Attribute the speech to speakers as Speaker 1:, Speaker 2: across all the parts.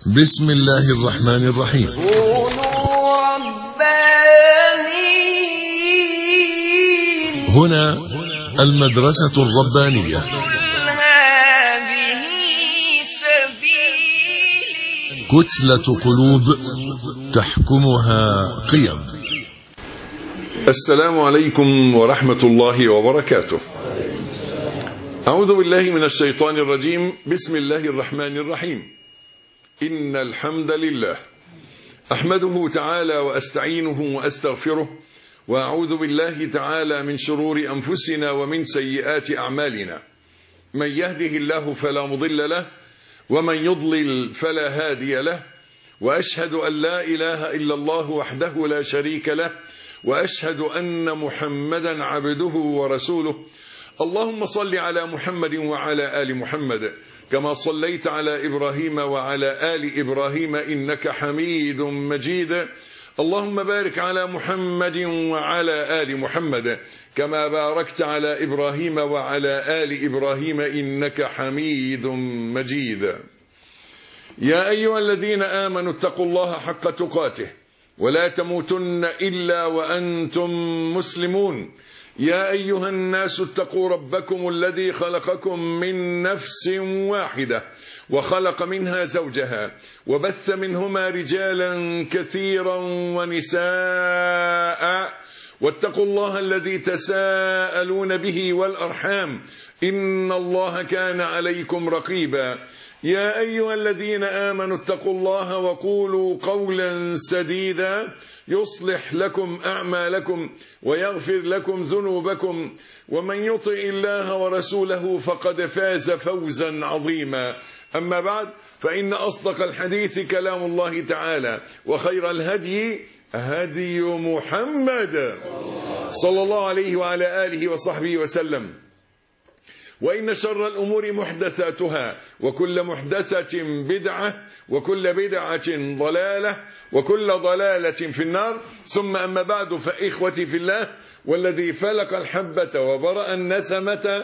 Speaker 1: بسم الله الرحمن الرحيم.
Speaker 2: كونوا ربانيين.
Speaker 1: هنا المدرسة الربانية.
Speaker 2: هذه سبيلي.
Speaker 1: كتلة قلوب تحكمها قيم. السلام عليكم ورحمة الله وبركاته. أعوذ بالله من الشيطان الرجيم. بسم الله الرحمن الرحيم. إن الحمد لله أحمده تعالى وأستعينه وأستغفره، وأعوذ بالله تعالى من شرور أنفسنا ومن سيئات أعمالنا. من يهده الله فلا مضل له، ومن يضلل فلا هادي له، وأشهد أن لا إله إلا الله وحده لا شريك له، وأشهد أن محمدا عبده ورسوله. اللهم صل على محمد وعلى آل محمد كما صليت على إبراهيم وعلى آل إبراهيم إنك حميد مجيد. اللهم بارك على محمد وعلى آل محمد كما باركت على إبراهيم وعلى آل إبراهيم إنك حميد مجيد. يا أيها الذين آمنوا اتقوا الله حق تقاته ولا تموتن إلا وأنتم مسلمون. يا أيها الناس اتقوا ربكم الذي خلقكم من نفس واحدة وخلق منها زوجها وبث منهما رجالا كثيرا ونساء، واتقوا الله الذي تساءلون به والأرحام إن الله كان عليكم رقيبا. يا أيها الذين آمنوا اتقوا الله وقولوا قولا سديدا يصلح لكم أعمالكم ويغفر لكم ذنوبكم، ومن يطع الله ورسوله فقد فاز فوزا عظيما. أما بعد، فإن أصدق الحديث كلام الله تعالى، وخير الهدي هدي محمد صلى الله عليه وعلى آله وصحبه وسلم. وإن شر الأمور محدثاتها، وكل محدثة بدعة، وكل بدعة ضلالة، وكل ضلالة في النار. ثم أما بعد، فإخوتي في الله، والذي فلق الحبة وبرأ النسمة،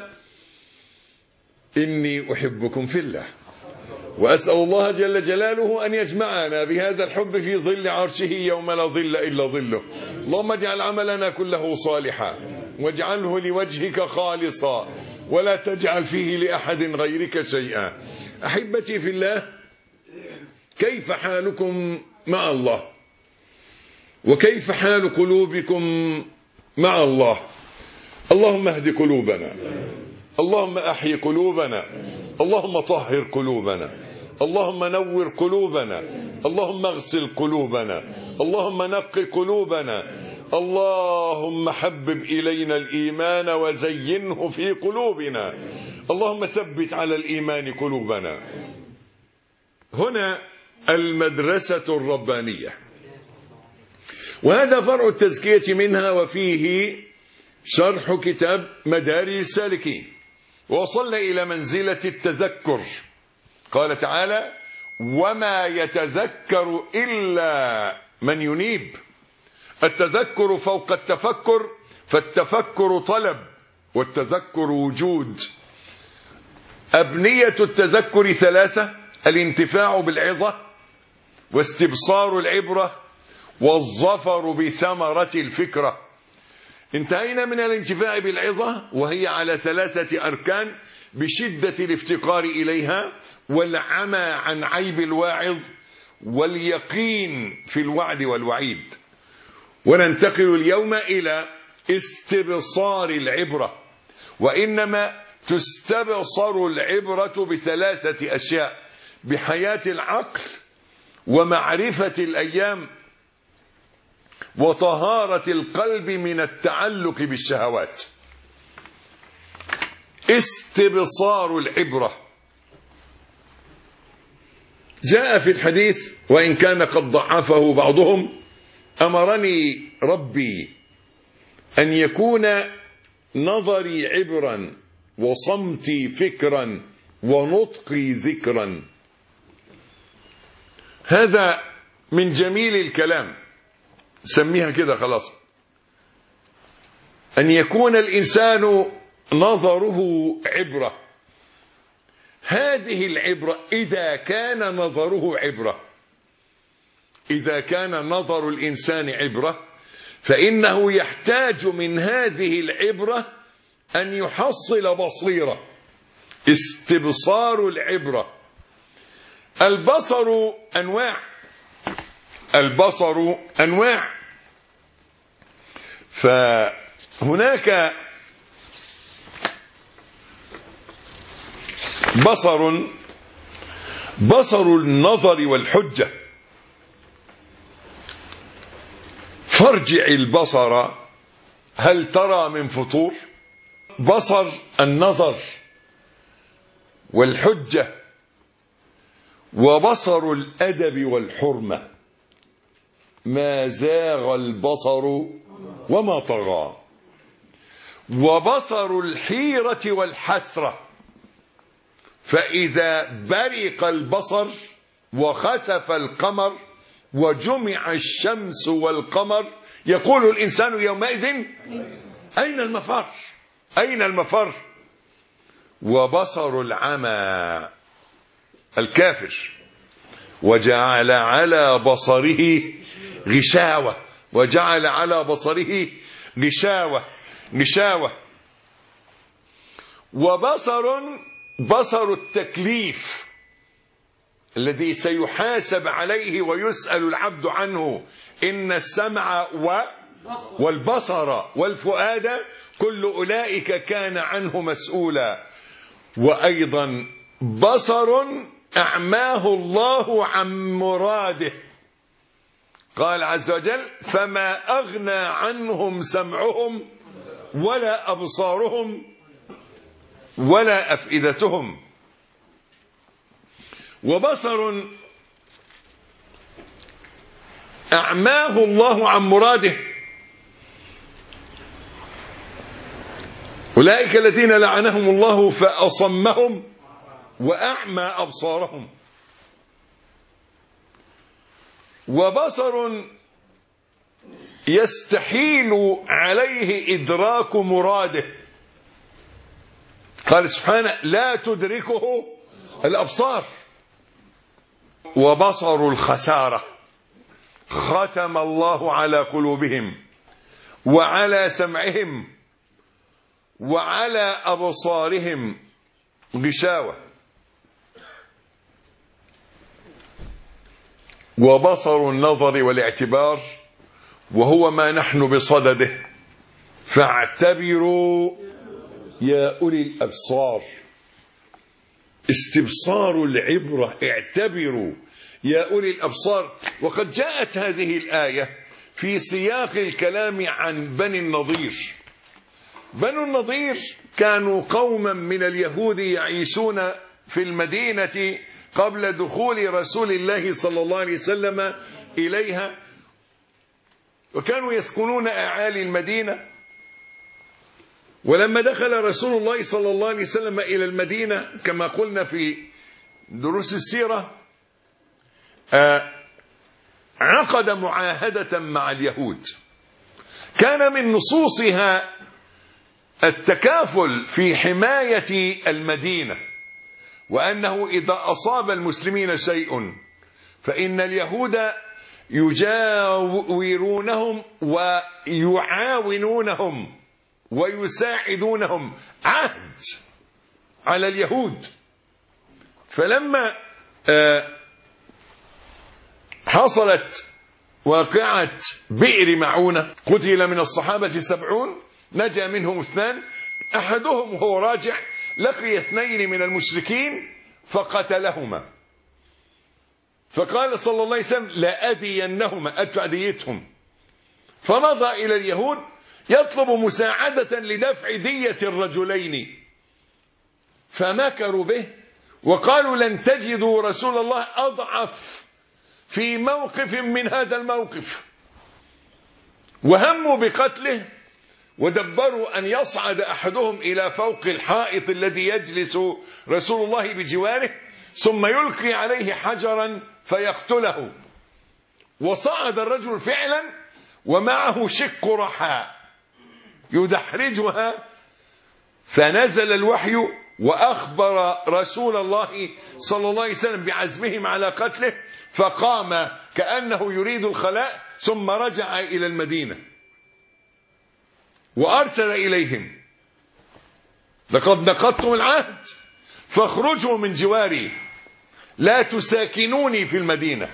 Speaker 1: إني أحبكم في الله، وأسأل الله جل جلاله أن يجمعنا بهذا الحب في ظل عرشه يوم لا ظل إلا ظله. اللهم اجعل عملنا كله صالحا، واجعله لوجهك خالصا، ولا تجعل فيه لأحد غيرك شيئا. أحبتي في الله، كيف حالكم مع الله؟ وكيف حال قلوبكم مع الله؟ اللهم اهد قلوبنا، اللهم أحي قلوبنا، اللهم طهر قلوبنا، اللهم نور قلوبنا، اللهم اغسل قلوبنا، اللهم نق قلوبنا، اللهم حبب إلينا الإيمان وزينه في قلوبنا، اللهم ثبت على الإيمان قلوبنا. هنا المدرسة الربانية، وهذا فرع التزكية منها، وفيه شرح كتاب مدارج السالكين. وصلنا إلى منزلة التذكر. قال تعالى: وما يتذكر إلا من ينيب. التذكر فوق التفكر، فالتفكر طلب والتذكر وجود. أبنية التذكر ثلاثة: الانتفاع بالعظة، واستبصار العبرة، والظفر بثمرة الفكرة. انتهينا من الانتفاع بالعظة، وهي على ثلاثة أركان بشدة الافتقار إليها، والعمى عن عيب الواعظ، واليقين في الوعد والوعيد. وننتقل اليوم إلى استبصار العبرة، وإنما تستبصر العبرة بثلاثة أشياء: بحياة العقل، ومعرفة الأيام، وطهارة القلب من التعلق بالشهوات. استبصار العبرة جاء في الحديث، وإن كان قد ضعفه بعضهم: أمرني ربي أن يكون نظري عبرا، وصمتي فكرا، ونطقي ذكرا. هذا من جميل الكلام، سميها كده خلاص. أن يكون الإنسان نظره عبرة. هذه العبرة إذا كان نظره عبرة، إذا كان نظر الإنسان عبرة، فإنه يحتاج من هذه العبرة أن يحصل بصيرة، استبصار العبرة. البصر أنواع، البصر أنواع. فهناك بصر النظر والحجة. فارجع البصر هل ترى من فطور. بصر النظر والحجة، وبصر الأدب والحرمة. ما زاغ البصر وما طغى. وبصر الحيرة والحسرة، فإذا برق البصر وخسف القمر وجمع الشمس والقمر يقول الإنسان يومئذ أين المفر، أين المفر. وبصر العمى الكافر، وجعل على بصره غشاوة، وجعل على بصره غشاوة. بصر التكليف الذي سيحاسب عليه ويسأل العبد عنه. إن السمع والبصر والفؤاد كل أولئك كان عنه مسؤولا. وأيضا بصر أعماه الله عن مراده. قال عز وجل فما أغنى عنهم سمعهم ولا أبصارهم ولا أفئدتهم. وبصر أعماه الله عن مراده، أولئك الذين لعنهم الله فأصمهم وأعمى أبصارهم. وبصر يستحيل عليه إدراك مراده. قال سبحانه لا تدركه الأبصار. وبصر الخسارة، ختم الله على قلوبهم وعلى سمعهم وعلى أبصارهم غشاوة. وبصر النظر والاعتبار، وهو ما نحن بصدده، فاعتبروا يا أولي الأبصار. استبصار العبرة، اعتبروا يا أولي الأبصار. وقد جاءت هذه الآية في سياق الكلام عن بني النضير. بنو النضير كانوا قوما من اليهود يعيشون في المدينة قبل دخول رسول الله صلى الله عليه وسلم إليها، وكانوا يسكنون أعالي المدينة. ولما دخل رسول الله صلى الله عليه وسلم إلى المدينة كما قلنا في دروس السيرة، عقد معاهدة مع اليهود كان من نصوصها التكافل في حماية المدينة، وأنه إذا أصاب المسلمين شيء فإن اليهود يجاورونهم ويعاونونهم ويساعدونهم، عهد على اليهود. فلما حصلت واقعة بئر معونة قتل من الصحابة 70، نجا منهم 2، أحدهم وهو راجع لقي 2 من المشركين فقتلهما، فقال صلى الله عليه وسلم لا أدينهما، أدفع ديتهم. فمضى إلى اليهود يطلب مساعدة لدفع دية الرجلين، فمكروا به وقالوا لن تجدوا رسول الله أضعف في موقف من هذا الموقف، وهموا بقتله. ودبروا أن يصعد أحدهم إلى فوق الحائط الذي يجلس رسول الله بجواره ثم يلقي عليه حجرا فيقتله. وصعد الرجل فعلا ومعه شق رحى يدحرجها، فنزل الوحي وأخبر رسول الله صلى الله عليه وسلم بعزمهم على قتله، فقام كأنه يريد الخلاء ثم رجع إلى المدينة وأرسل إليهم: لقد نقضتم العهد فاخرجوا من جواري، لا تساكنوني في المدينة.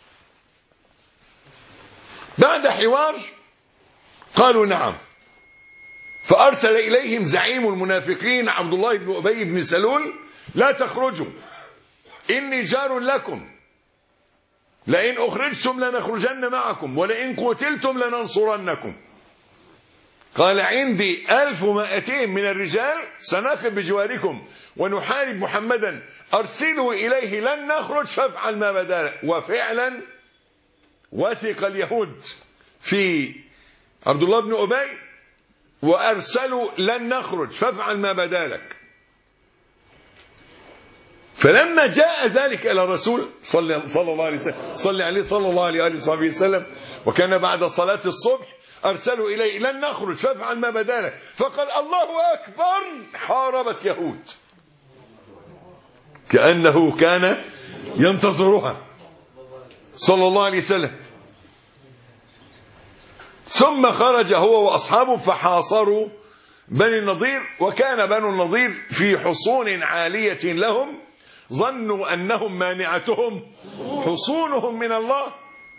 Speaker 1: بعد حوار قالوا نعم، فأرسل إليهم زعيم المنافقين عبد الله بن أبي بن سلول: لا تخرجوا إني جار لكم، لئن أخرجتم لنخرجن معكم، ولئن قتلتم لننصرنكم. قال: عندي 1200 من الرجال سنقف بجواركم ونحارب محمدا، أرسلوا إليه لن نخرج فافعل ما بدا. وفعلا وثق اليهود في عبد الله بن أبي وأرسلوا لن نخرج فافعل ما بدا لك. فلما جاء ذلك إلى الرسول صلى الله عليه وسلم صلى الله عليه وآله وسلم، وكان بعد صلاة الصبح، أرسلوا إليه: لن نخرج فافعل ما بدا لك. فقال: الله أكبر. حاربت يهود كأنه كان ينتظرها صلى الله عليه وسلم. ثم خرج هو وأصحابه فحاصروا بني النضير، وكان بنو النضير في حصون عالية لهم، ظنوا أنهم مانعتهم حصونهم من الله،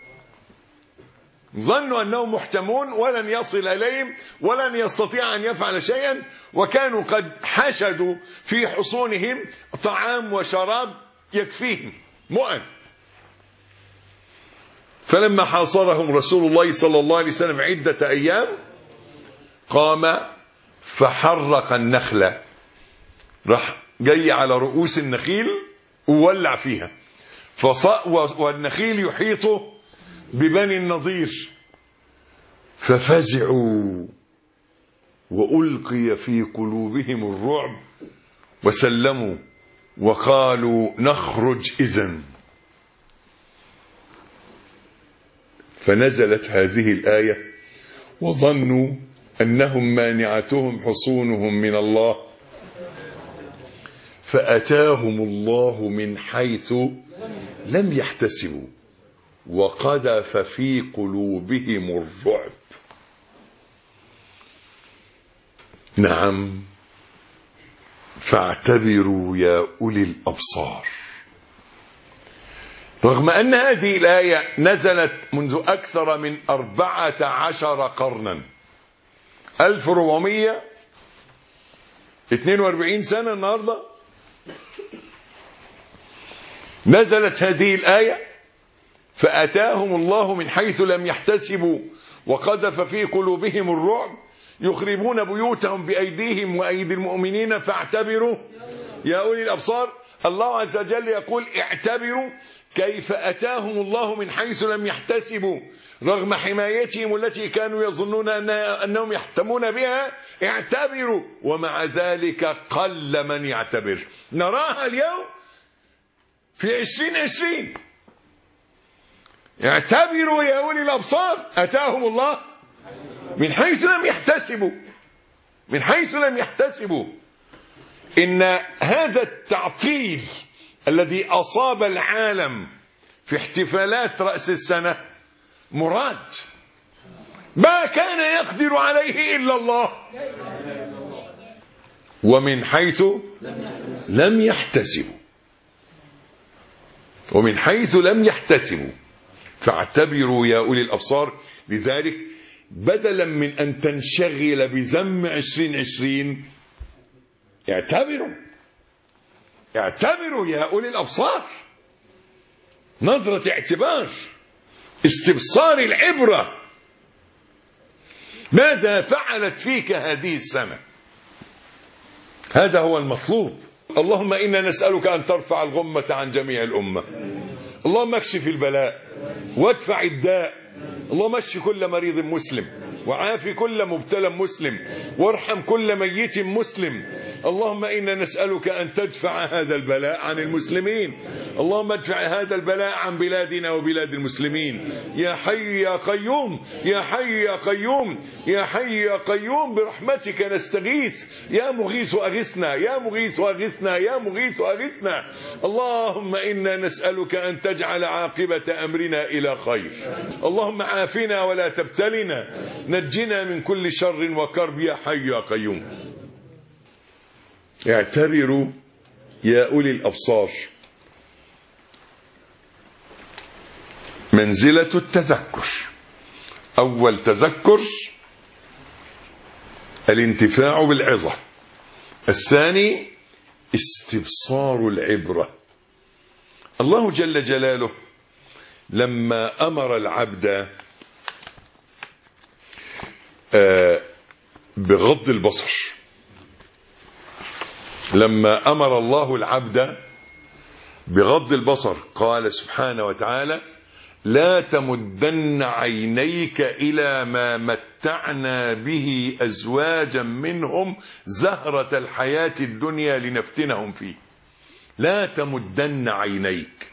Speaker 1: ظنوا أنهم محتمون ولن يصل إليهم ولن يستطيع أن يفعل شيئا، وكانوا قد حشدوا في حصونهم طعام وشراب يكفيهم مؤن. فلما حاصرهم رسول الله صلى الله عليه وسلم عدة أيام، قام فحرق النخلة، راح جاي على رؤوس النخيل وولع فيها، والنخيل يحيط ببني النضير، ففزعوا وألقي في قلوبهم الرعب وسلموا وقالوا: نخرج إذن. فنزلت هذه الآية: وظنوا أنهم مانعتهم حصونهم من الله فأتاهم الله من حيث لم يحتسبوا وقذف في قلوبهم الرعب. نعم، فاعتبروا يا أولي الأبصار. رغم أن هذه الآية نزلت منذ أكثر من 14 قرنا، 1442 سنة النهاردة، نزلت هذه الآية: فأتاهم الله من حيث لم يحتسبوا وقذف في قلوبهم الرعب يخربون بيوتهم بأيديهم وأيدي المؤمنين فاعتبروا يا أولي الأبصار. الله عز وجل يقول: اعتبروا كيف أتاهم الله من حيث لم يحتسبوا، رغم حمايتهم التي كانوا يظنون أنهم يحتمون بها، اعتبروا، ومع ذلك قل من يعتبر. نراها اليوم في 2020. اعتبروا يا أولي الأبصار، أتاهم الله من حيث لم يحتسبوا، من حيث لم يحتسبوا. إن هذا التعطيل الذي أصاب العالم في احتفالات رأس السنة مراد، ما كان يقدر عليه إلا الله، ومن حيث لم يحتسبوا، ومن حيث لم يحتسبوا فاعتبروا يا أولي الأبصار. لذلك بدلا من أن تنشغل بذم 2020، اعتبروا يا أولي الأبصار، نظرة اعتبار، استبصار العبرة. ماذا فعلت فيك هذه السنة؟ هذا هو المطلوب. اللهم إنا نسألك أن ترفع الغمة عن جميع الأمة، اللهم اكشف البلاء وادفع الداء، اللهم اشف كل مريض مسلم، وعاف كل مبتلى مسلم، وارحم كل ميت مسلم. اللهم إنا نسألك أن تدفع هذا البلاء عن المسلمين. اللهم ادفع هذا البلاء عن بلادنا وبلاد المسلمين. يا حي يا قيوم، يا حي يا قيوم، يا حي يا قيوم، برحمتك نستغيث. يا مغيث أغثنا، يا مغيث أغثنا، يا مغيث أغثنا. اللهم إنا نسألك أن تجعل عاقبة أمرنا إلى خير. اللهم عافنا ولا تبتلنا، نجنا من كل شر وكرب، يا حي يا قيوم. اعتبروا يا أولي الأبصار منزلة التذكر. أول تذكر الانتفاع بالعظة، الثاني استبصار العبرة. الله جل جلاله لما أمر العبد بغض البصر، لما أمر الله العبد بغض البصر قال سبحانه وتعالى: لا تمدن عينيك إلى ما متعنا به أزواجا منهم زهرة الحياة الدنيا لنفتنهم فيه. لا تمدن عينيك.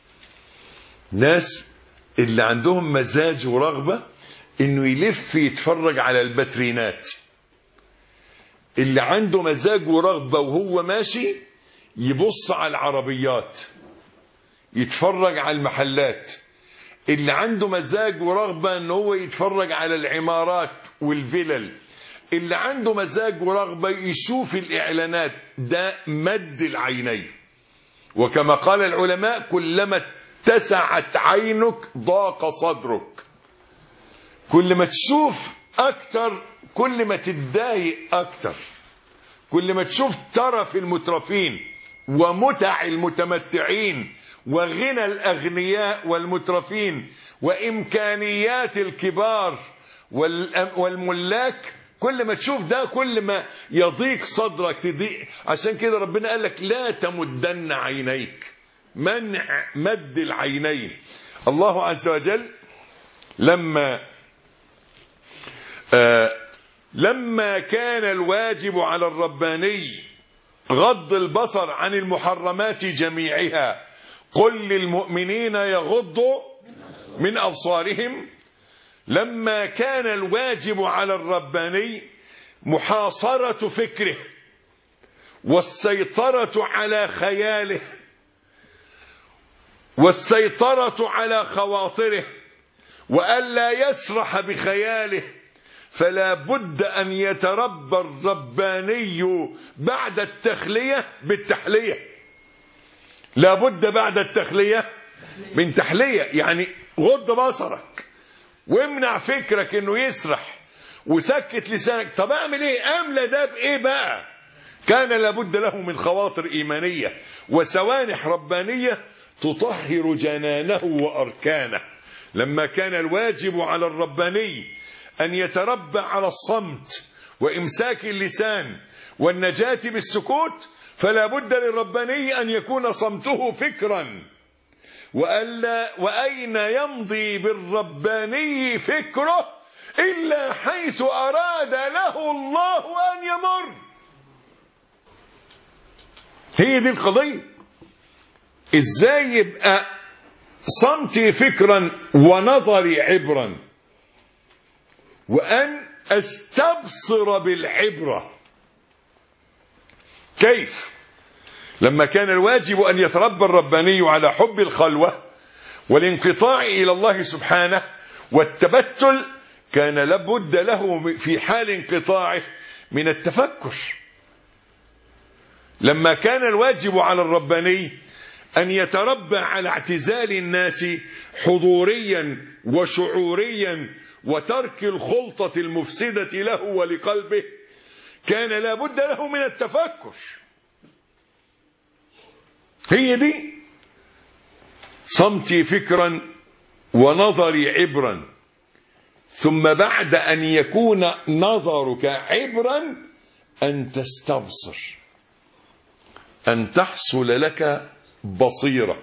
Speaker 1: ناس اللي عندهم مزاج ورغبة انه يلف يتفرج على الباترينات، اللي عنده مزاج ورغبة وهو ماشي يبص على العربيات، يتفرج على المحلات، اللي عنده مزاج ورغبة ان هو يتفرج على العمارات والفلل، اللي عنده مزاج ورغبة يشوف الإعلانات. ده مد العينين. وكما قال العلماء: كلما اتسعت عينك ضاق صدرك. كل ما تشوف أكتر كل ما تتضايق أكتر. كل ما تشوف ترف المترفين ومتع المتمتعين وغنى الأغنياء والمترفين وإمكانيات الكبار والملاك، كل ما تشوف ده كل ما يضيق صدرك تضيق. عشان كده ربنا قال لك: لا تمدن عينيك. منع مد العينين. الله عز وجل لما كان الواجب على الرباني غض البصر عن المحرمات جميعها، قل للمؤمنين يغضوا من أبصارهم. لما كان الواجب على الرباني محاصرة فكره والسيطرة على خياله والسيطرة على خواطره وألا يسرح بخياله، فلا بد أن يتربى الرباني بعد التخلية بالتحلية. لا بد بعد التخلية من تحلية، يعني غض بصرك وامنع فكرك انه يسرح وسكت لسانك. طب اعمل ايه؟ املى ده بايه بقى؟ كان لابد له من خواطر ايمانيه وسوانح ربانيه تطهر جنانه واركانه. لما كان الواجب على الرباني ان يتربى على الصمت وامساك اللسان والنجاة بالسكوت، فلا بد للرباني ان يكون صمته فكرا. وأين يمضي بالرباني فكره إلا حيث أراد له الله أن يمر. هي دي القضية. إزاي يبقى صمتي فكرا ونظري عبرا، وأن أستبصر بالعبرة. كيف؟ لما كان الواجب أن يتربى الرباني على حب الخلوة والانقطاع إلى الله سبحانه والتبتل، كان لابد له في حال انقطاعه من التفكر. لما كان الواجب على الرباني أن يتربى على اعتزال الناس حضوريا وشعوريا وترك الخلطة المفسدة له ولقلبه، كان لابد له من التفكر. هي دي صمتي فكرا ونظري عبرا. ثم بعد أن يكون نظرك عبرا أن تستبصر، أن تحصل لك بصيرة.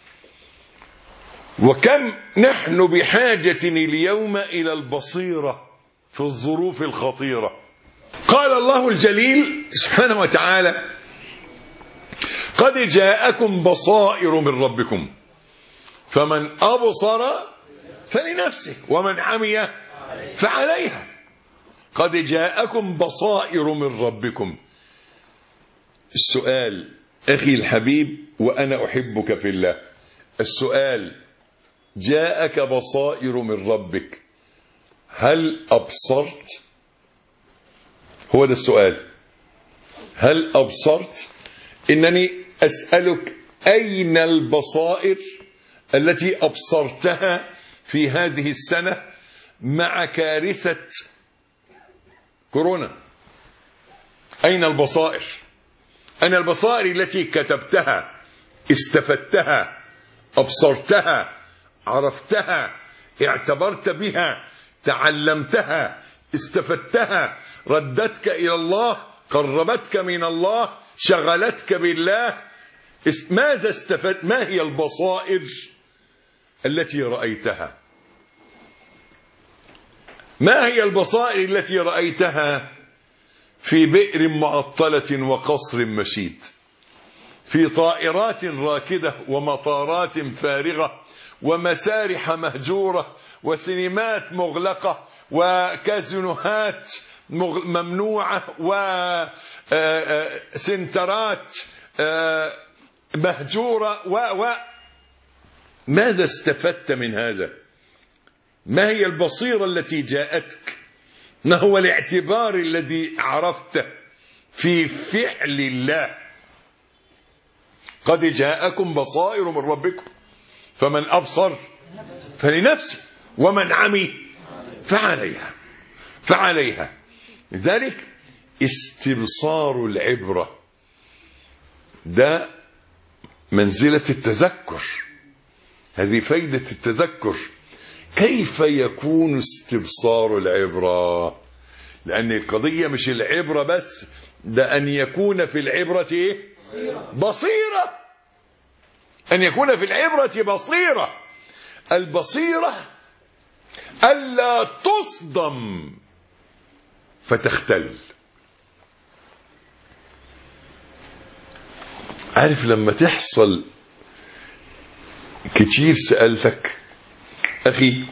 Speaker 1: وكم نحن بحاجة اليوم إلى البصيرة في الظروف الخطيرة. قال الله الجليل سبحانه وتعالى: قد جاءكم بصائر من ربكم فمن أبصر فلنفسه ومن عمي فعليها. قد جاءكم بصائر من ربكم. السؤال أخي الحبيب وأنا أحبك في الله، السؤال: جاءك بصائر من ربك، هل أبصرت؟ هو ده السؤال، هل أبصرت؟ إنني أسألك أين البصائر التي أبصرتها في هذه السنة مع كارثة كورونا؟ أين البصائر؟ أين البصائر التي كتبتها، استفدتها، أبصرتها، عرفتها، اعتبرت بها، تعلمتها، استفدتها، ردتك إلى الله، قربتك من الله، شغلتك بالله؟ ماذا استفدت؟ ما هي البصائر التي رأيتها؟ ما هي البصائر التي رأيتها في بئر معطلة وقصر مشيد، في طائرات راكدة ومطارات فارغة ومسارح مهجورة وسينمات مغلقة وكازينوهات ممنوعة وسنترات مهجورة ماذا استفدت من هذا؟ ما هي البصيرة التي جاءتك؟ ما هو الاعتبار الذي عرفته في فعل الله؟ قد جاءكم بصائر من ربكم فمن أبصر فلنفسه ومن عمي فعليها. لذلك استبصار العبرة ده منزلة التذكر، هذه فايدة التذكر. كيف يكون استبصار العبرة؟ لأن القضية مش العبرة بس، ده أن يكون في العبرة إيه؟ بصيرة. أن يكون في العبرة بصيرة. البصيرة ألا تصدم فتختل. عارف لما تحصل كتير، سألتك أخي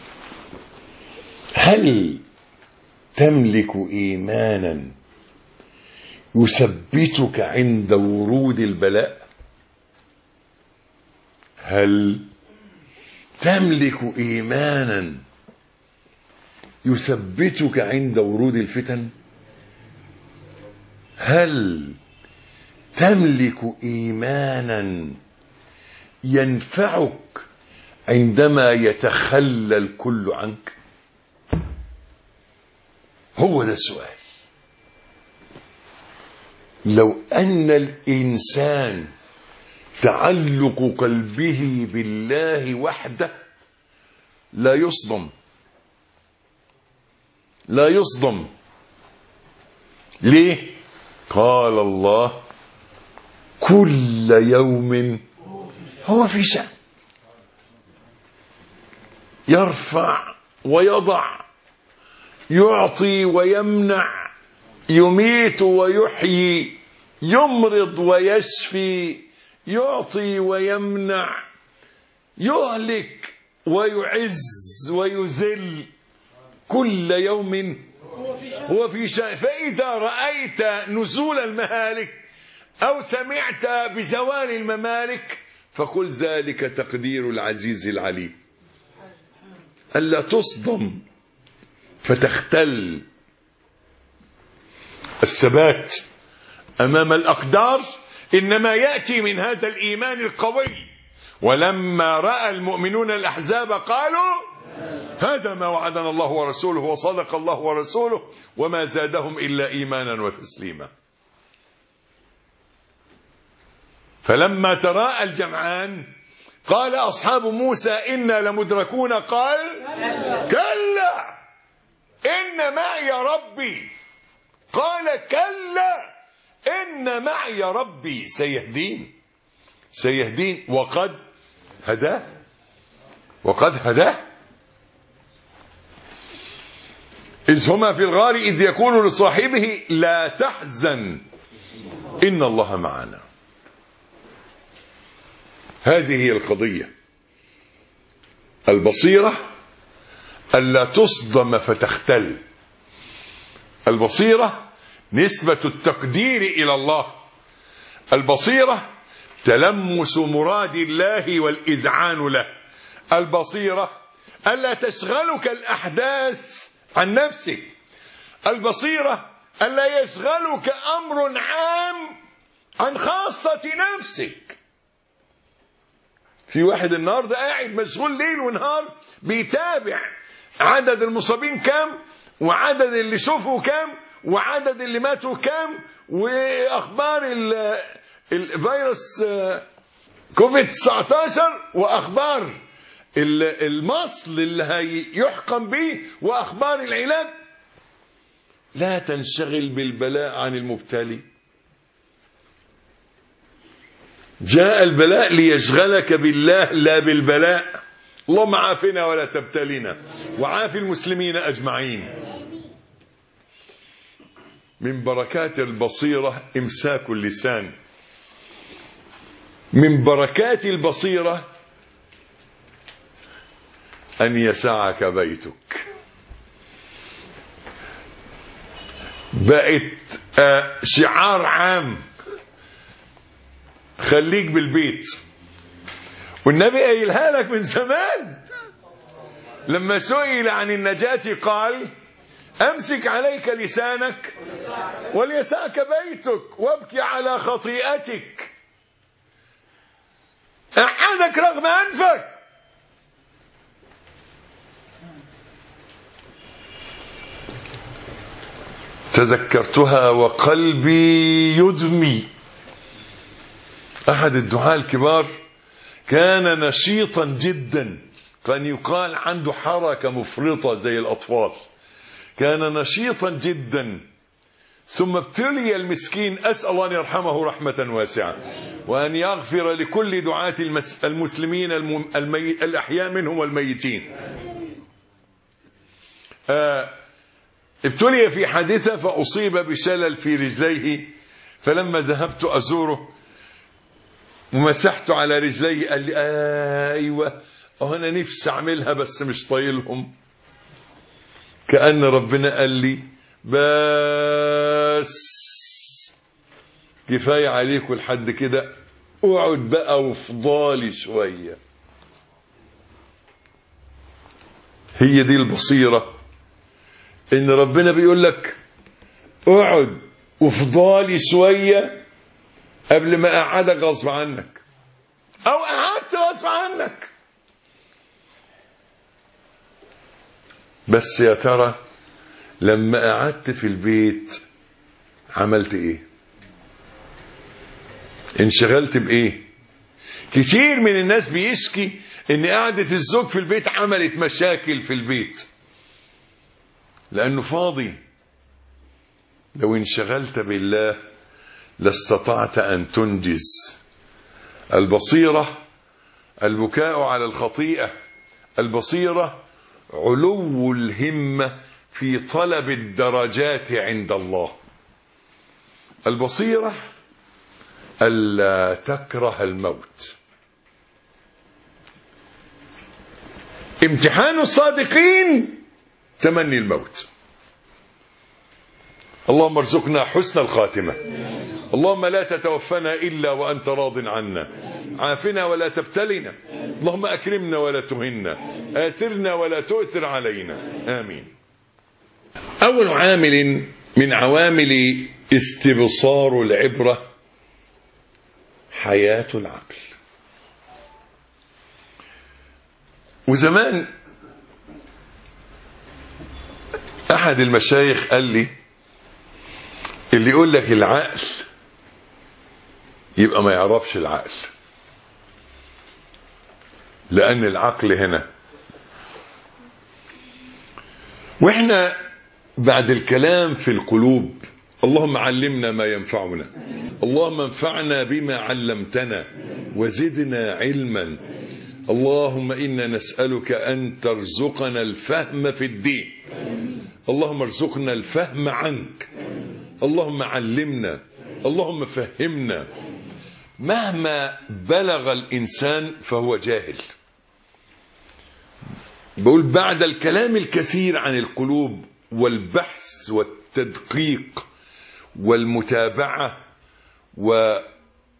Speaker 1: هل تملك إيمانا يثبتك عند ورود البلاء؟ هل تملك إيمانا يثبتك عند ورود الفتن؟ هل تملك إيمانا ينفعك عندما يتخلى الكل عنك؟ هو ده السؤال. لو أن الإنسان تعلق قلبه بالله وحده لا يصدم. ليه؟ قال الله: كل يوم هو في شأن، يرفع ويضع، يعطي ويمنع، يميت ويحيي، يمرض ويشفي، يعطي ويمنع، يهلك ويعز ويذل، كل يوم هو في شأن. فإذا رأيت نزول المهالك أو سمعت بزوال الممالك فقل ذلك تقدير العزيز العليم. ألا تصدم فتختل. الثبات أمام الأقدار إنما يأتي من هذا الإيمان القوي. ولما رأى المؤمنون الأحزاب قالوا هذا ما وعدنا الله ورسوله وصدق الله ورسوله وما زادهم إلا إيمانا وتسليما. فلما تراءى الجمعان قال أصحاب موسى إنا لمدركون، قال كلا إن معي ربي، قال كلا إن معي ربي سيهدين وقد هداه. إذ هما في الغار إذ يقول لصاحبه لا تحزن إن الله معنا. هذه هي القضية. البصيرة ألا تصدم فتختل. البصيرة نسبة التقدير إلى الله. البصيرة تلمس مراد الله والإذعان له. البصيرة ألا تشغلك الأحداث عن نفسك. البصيرة ألا يشغلك أمر عام عن خاصة نفسك. في واحد النهارده قاعد مشغول ليل ونهار بيتابع عدد المصابين كام، وعدد اللي شوفوا كام، وعدد اللي ماتوا كام، واخبار الفيروس كوفيد 19، واخبار المصل اللي هيحكم به، واخبار العلاج. لا تنشغل بالبلاء عن المبتلي. جاء البلاء ليشغلك بالله لا بالبلاء. اللهم عافنا ولا تبتلينا، وعاف المسلمين أجمعين. من بركات البصيرة إمساك اللسان. من بركات البصيرة أن يسعك بيتك. بقت شعار عام، خليك بالبيت. والنبي قايلها لك من زمان. لما سئل عن النجاة قال أمسك عليك لسانك وليسعك بيتك وابكي على خطيئتك. أحدك رغم أنفك. تذكرتها وقلبي يدمي. أحد الدعاة الكبار كان نشيطا جدا، كان يقال عنده حركة مفرطة زي الأطفال. كان نشيطا جدا، ثم ابتلي المسكين. أسأل الله أن يرحمه رحمة واسعة، وأن يغفر لكل دعاة المسلمين الأحياء منهم والميتين. ابتلي في حادثة فأصيب بشلل في رجليه، فلما ذهبت أزوره ومسحت على رجليه قال لي أيوة أنا نفسي أعملها بس مش طايلهم. كأن ربنا قال لي بس كفاية عليكم لحد كده، اقعد بقى وفضالي شوية. هي دي البصيرة، إن ربنا بيقول لك اقعد وفضالي شوية قبل ما أقعدك غصب عنك، أو قعدت غصب عنك. بس يا ترى لما قعدت في البيت عملت إيه؟ انشغلت بإيه؟ كتير من الناس بيشكي إن قعدة الزوج في البيت عملت مشاكل في البيت لأنه فاضي. لو انشغلت بالله لاستطعت أن تنجز. البصيرة البكاء على الخطيئة. البصيرة علو الهمة في طلب الدرجات عند الله. البصيرة ألا تكره الموت. امتحان الصادقين تمني الموت. اللهم ارزقنا حسن الخاتمة. اللهم لا تتوفنا إلا وأنت راض عنا، عافنا ولا تبتلنا، اللهم أكرمنا ولا تهنا، آثرنا ولا تؤثر علينا، آمين. أول عامل من عوامل استبصار العبرة حياة العقل. وزمان أحد المشايخ قال لي اللي يقول لك العقل يبقى ما يعرفش العقل، لأن العقل هنا. وإحنا بعد الكلام في القلوب اللهم علمنا ما ينفعنا، اللهم انفعنا بما علمتنا وزدنا علما. اللهم إنا نسألك أن ترزقنا الفهم في الدين اللهم ارزقنا الفهم عنك، اللهم علمنا، اللهم فهمنا. مهما بلغ الإنسان فهو جاهل. بقول بعد الكلام الكثير عن القلوب والبحث والتدقيق والمتابعة والربط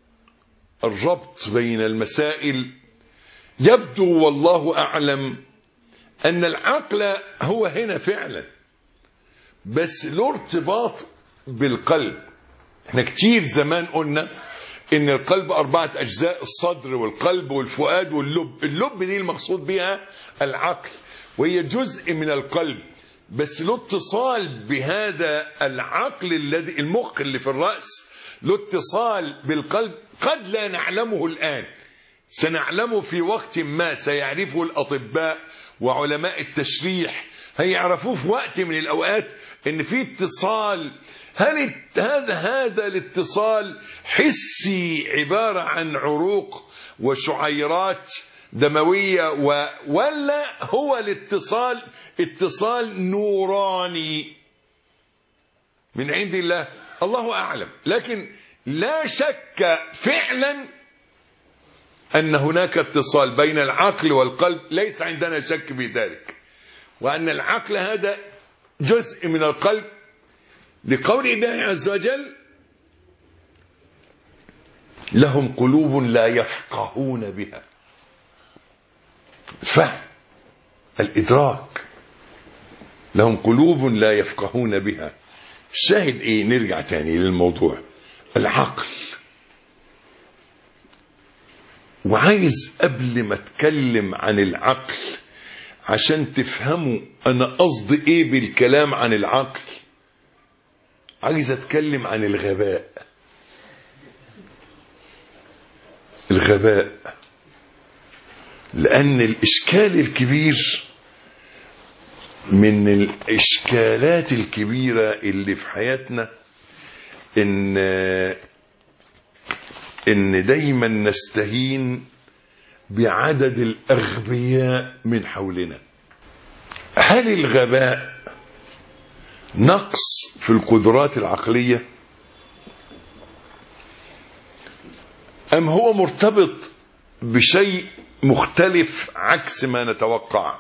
Speaker 1: بين المسائل، يبدو والله أعلم أن العقل هو هنا فعلا، بس له ارتباط بالقلب. احنا كتير زمان قلنا ان القلب 4 أجزاء: الصدر والقلب والفؤاد واللب. اللب دي المقصود بها العقل، وهي جزء من القلب، بس له اتصال بهذا العقل الذي المخ اللي في الرأس، له اتصال بالقلب قد لا نعلمه الآن، سنعلمه في وقت ما، سيعرفه الأطباء وعلماء التشريح، هيعرفوه في وقت من الأوقات ان في اتصال. هل هذا الاتصال حسي عبارة عن عروق وشعيرات دموية، ولا هو الاتصال اتصال نوراني من عند الله؟ الله أعلم. لكن لا شك فعلا أن هناك اتصال بين العقل والقلب، ليس عندنا شك في ذلك، وأن العقل هذا جزء من القلب، لقول الله عز وجل: لهم قلوب لا يفقهون بها. فهم، الإدراك. لهم قلوب لا يفقهون بها. الشاهد إيه؟ نرجع تاني للموضوع، العقل. وعايز قبل ما اتكلم عن العقل عشان تفهموا أنا قصدي إيه بالكلام عن العقل، عايز اتكلم عن الغباء. الغباء، لأن الإشكال الكبير من الإشكالات الكبيرة اللي في حياتنا إن دايما نستهين بعدد الأغبياء من حولنا. هل الغباء نقص في القدرات العقلية، أم هو مرتبط بشيء مختلف عكس ما نتوقع؟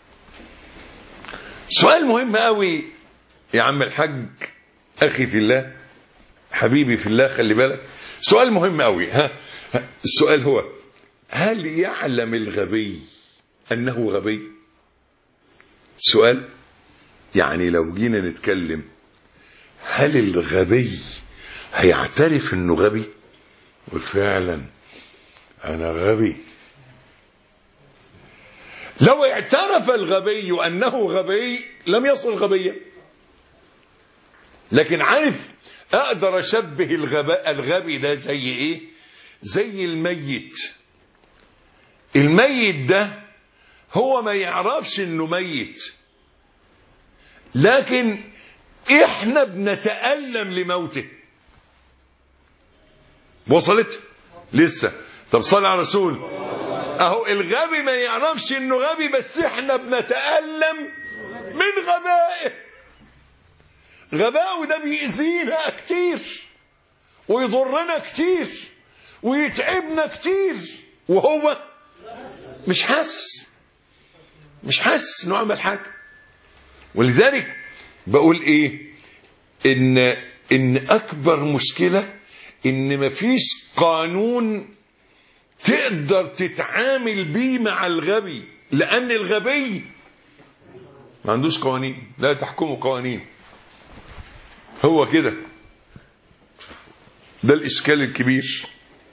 Speaker 1: سؤال مهم قوي يا عم الحاج، أخي في الله، حبيبي في الله، خلي بالك، سؤال مهم قوي. السؤال هو: هل يعلم الغبي أنه غبي؟ سؤال. يعني لو جينا نتكلم، هل الغبي هيعترف انه غبي؟ وفعلا انا غبي. لو اعترف الغبي انه غبي لم يصل غبيا. لكن عارف اقدر اشبه الغبي ده زي ايه؟ زي الميت. الميت ده هو ما يعرفش انه ميت، لكن احنا بنتألم لموته. وصلت؟ لسه؟ طب صلي على الرسول. اهو الغبي ما يعرفش انه غبي، بس احنا بنتألم من غبائه. غباؤه ده بيأذينا كتير ويضرنا كتير ويتعبنا كتير، وهو مش حاسس انه عمل حاجه. ولذلك بقول ايه؟ ان اكبر مشكله ان مفيش قانون تقدر تتعامل بيه مع الغبي، لان الغبي ما عندوش قوانين، لا تحكمه قوانين. هو كده. ده الاشكال الكبير.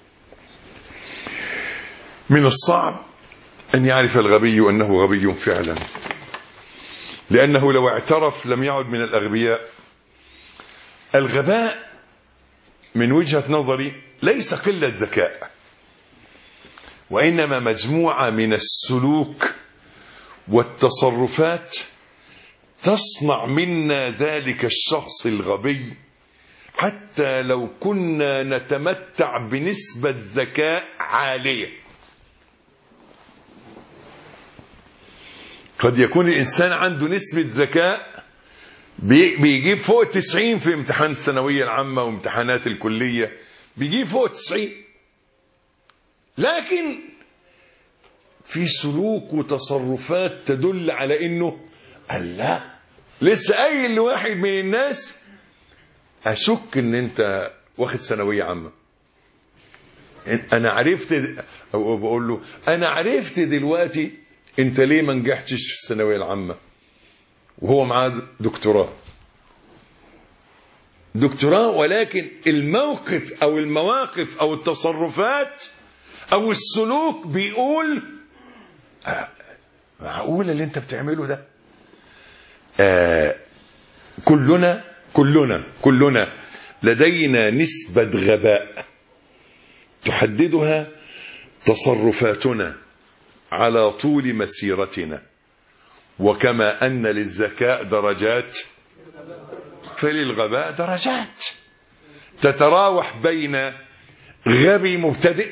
Speaker 1: من الصعب ان يعرف الغبي انه غبي فعلا، لأنه لو اعترف لم يعد من الأغبياء. الغباء من وجهة نظري ليس قلة ذكاء، وإنما مجموعة من السلوك والتصرفات تصنع منا ذلك الشخص الغبي، حتى لو كنا نتمتع بنسبة ذكاء عالية. قد يكون الإنسان عنده نسبة ذكاء بيجيب فوق 90 في امتحان الثانوية العامة وامتحانات الكلية، بيجيب فوق 90. لكن في سلوك وتصرفات تدل على انه لا، لسه قايل لواحد من الناس اشك ان انت واخد ثانويه عامه. انا عرفت، او بقول له انا عرفت دلوقتي انت ليه ما نجحتش في الثانويه العامه وهو معاه دكتوراه، ولكن الموقف او المواقف او التصرفات او السلوك بيقول معقول اللي انت بتعمله ده. كلنا لدينا نسبة غباء تحددها تصرفاتنا على طول مسيرتنا، وكما أن للذكاء درجات فللغباء درجات تتراوح بين غبي مبتدئ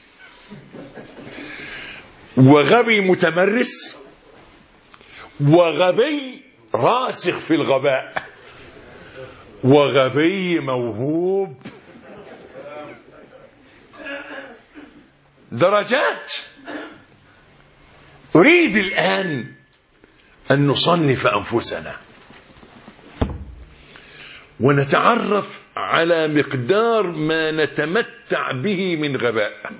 Speaker 1: وغبي متمرس وغبي راسخ في الغباء وغبي موهوب. درجات. أريد الآن أن نصنف أنفسنا ونتعرف على مقدار ما نتمتع به من غباء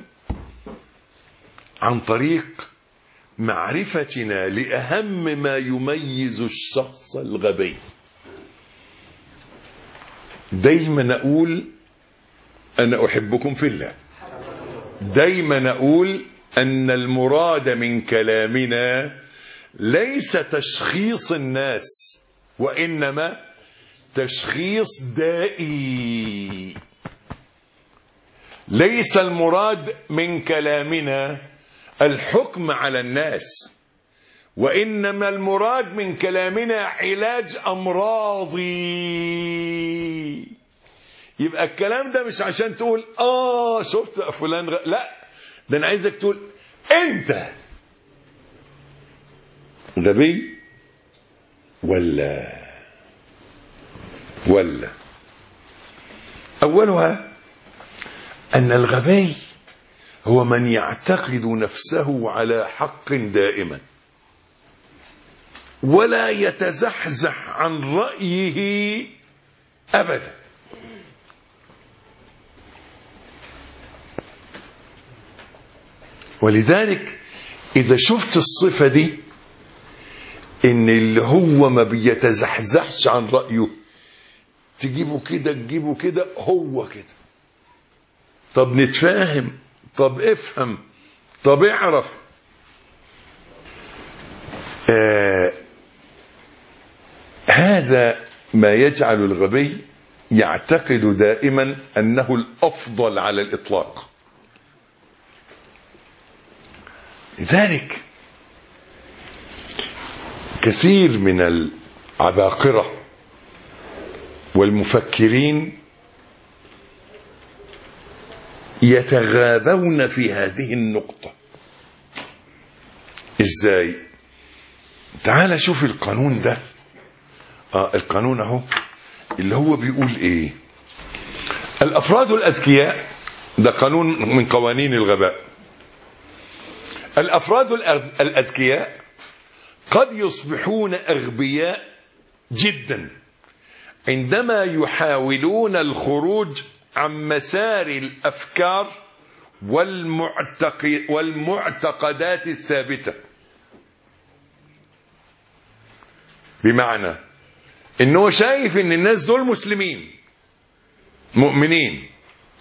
Speaker 1: عن طريق معرفتنا لأهم ما يميز الشخص الغبي. دايما أقول أنا أحبكم في الله، دايما أقول أن المراد من كلامنا ليس تشخيص الناس، وإنما تشخيص دائي. ليس المراد من كلامنا الحكم على الناس، وإنما المراد من كلامنا علاج أمراضي. يبقى الكلام ده مش عشان تقول شفت فلان لا، ده أنا عايزك تقول أنت غبي ولا أولها أن الغبي هو من يعتقد نفسه على حق دائما ولا يتزحزح عن رأيه أبدا. ولذلك إذا شفت الصفة دي، إن اللي هو ما بيتزحزحش عن رأيه، تجيبه كده هو كده. طب نتفاهم، طب افهم، طب اعرف. هذا ما يجعل الغبي يعتقد دائما أنه الأفضل على الإطلاق. لذلك كثير من العباقرة والمفكرين يتغابون في هذه النقطة. ازاي؟ تعال شوف القانون ده. القانون اهو اللي هو بيقول ايه؟ الافراد الاذكياء، ده قانون من قوانين الغباء. الافراد الاذكياء قد يصبحون اغبياء جدا عندما يحاولون الخروج عن مسار الافكار والمعتقدات الثابته. بمعنى انه شايف ان الناس دول مسلمين مؤمنين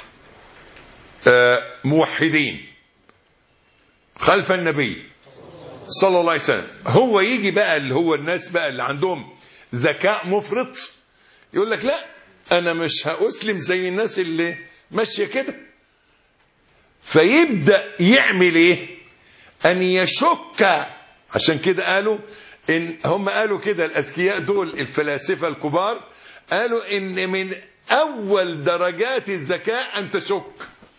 Speaker 1: موحدين خلف النبي صلى الله عليه وسلم. هو يجي بقى اللي هو الناس بقى اللي عندهم ذكاء مفرط يقول لك لا، انا مش هأسلم زي الناس اللي ماشيه كده. فيبدأ يعمل ايه؟ ان يشك. عشان كده قالوا ان هم قالوا كده الاذكياء دول الفلاسفه الكبار قالوا ان من اول درجات الذكاء ان تشك.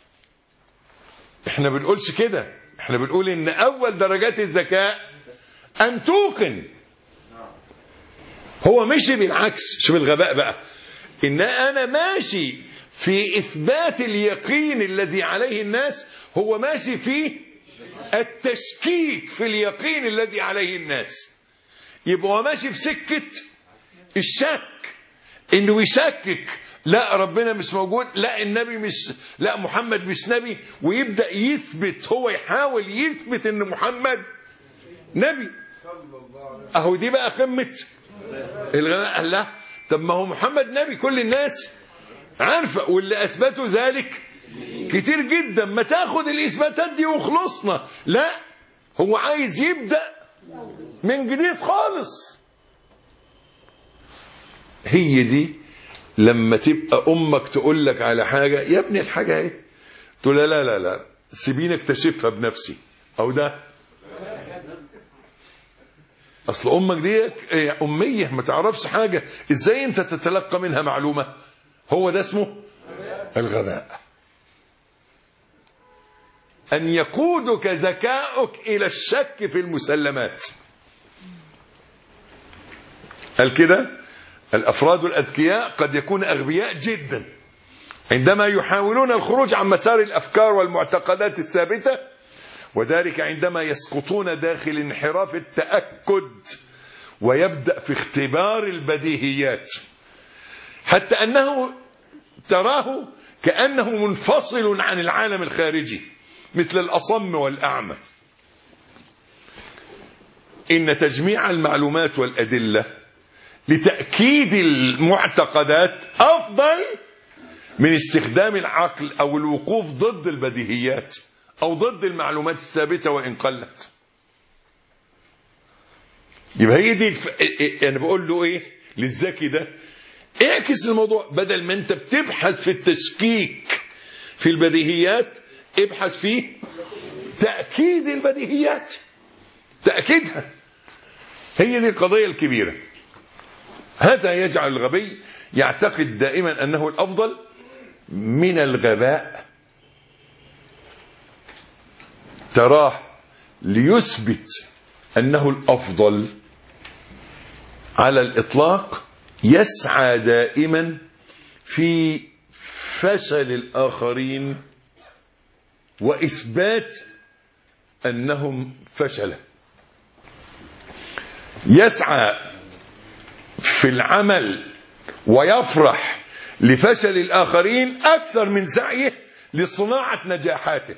Speaker 1: احنا بنقولش كده، احنا بنقول ان اول درجات الذكاء ان توقن. هو مشي بالعكس. شوف الغباء بقى، إن أنا ماشي في إثبات اليقين الذي عليه الناس، هو ماشي في التشكيك في اليقين الذي عليه الناس. يبقى هو ماشي في سكة الشك، إنه يشكك، لا ربنا مش موجود، لا النبي مش، لا محمد مش نبي، ويبدأ يثبت، هو يحاول يثبت إن محمد نبي. أهو دي بقى قمة الغباء. لا، طب ما هو محمد نبي كل الناس عارفة، واللي أثبتوا ذلك كتير جدا، ما تاخد الإثباتات دي وخلصنا. لا، هو عايز يبدأ من جديد خالص. هي دي لما تبقى أمك تقول لك على حاجة، يا ابني الحاجة ايه، تقول لا لا لا لا سيبيني اكتشفها بنفسي، أو ده أصل أمك دي أمية ما تعرفش حاجة، إزاي أنت تتلقى منها معلومة؟ هو ده اسمه الغباء. أن يقودك ذكاؤك إلى الشك في المسلمات. قال كده الأفراد الأذكياء قد يكون أغبياء جدا عندما يحاولون الخروج عن مسار الأفكار والمعتقدات الثابتة، وذلك عندما يسقطون داخل انحراف التأكد ويبدأ في اختبار البديهيات، حتى أنه تراه كأنه منفصل عن العالم الخارجي مثل الأصم والأعمى. إن تجميع المعلومات والأدلة لتأكيد المعتقدات أفضل من استخدام العقل أو الوقوف ضد البديهيات أو ضد المعلومات الثابتة وإن قلت. يبقى هي دي أنا بقول له إيه للذكي ده، اعكس الموضوع، بدل ما أنت بتبحث في التشكيك في البديهيات، ابحث في تأكيد البديهيات، تأكيدها. هي دي القضية الكبيرة. هذا يجعل الغبي يعتقد دائما أنه الأفضل من الغباء. تراه ليثبت أنه الأفضل على الإطلاق يسعى دائما في فشل الآخرين وإثبات أنهم فشلوا. يسعى في العمل ويفرح لفشل الآخرين أكثر من سعيه لصناعة نجاحاته،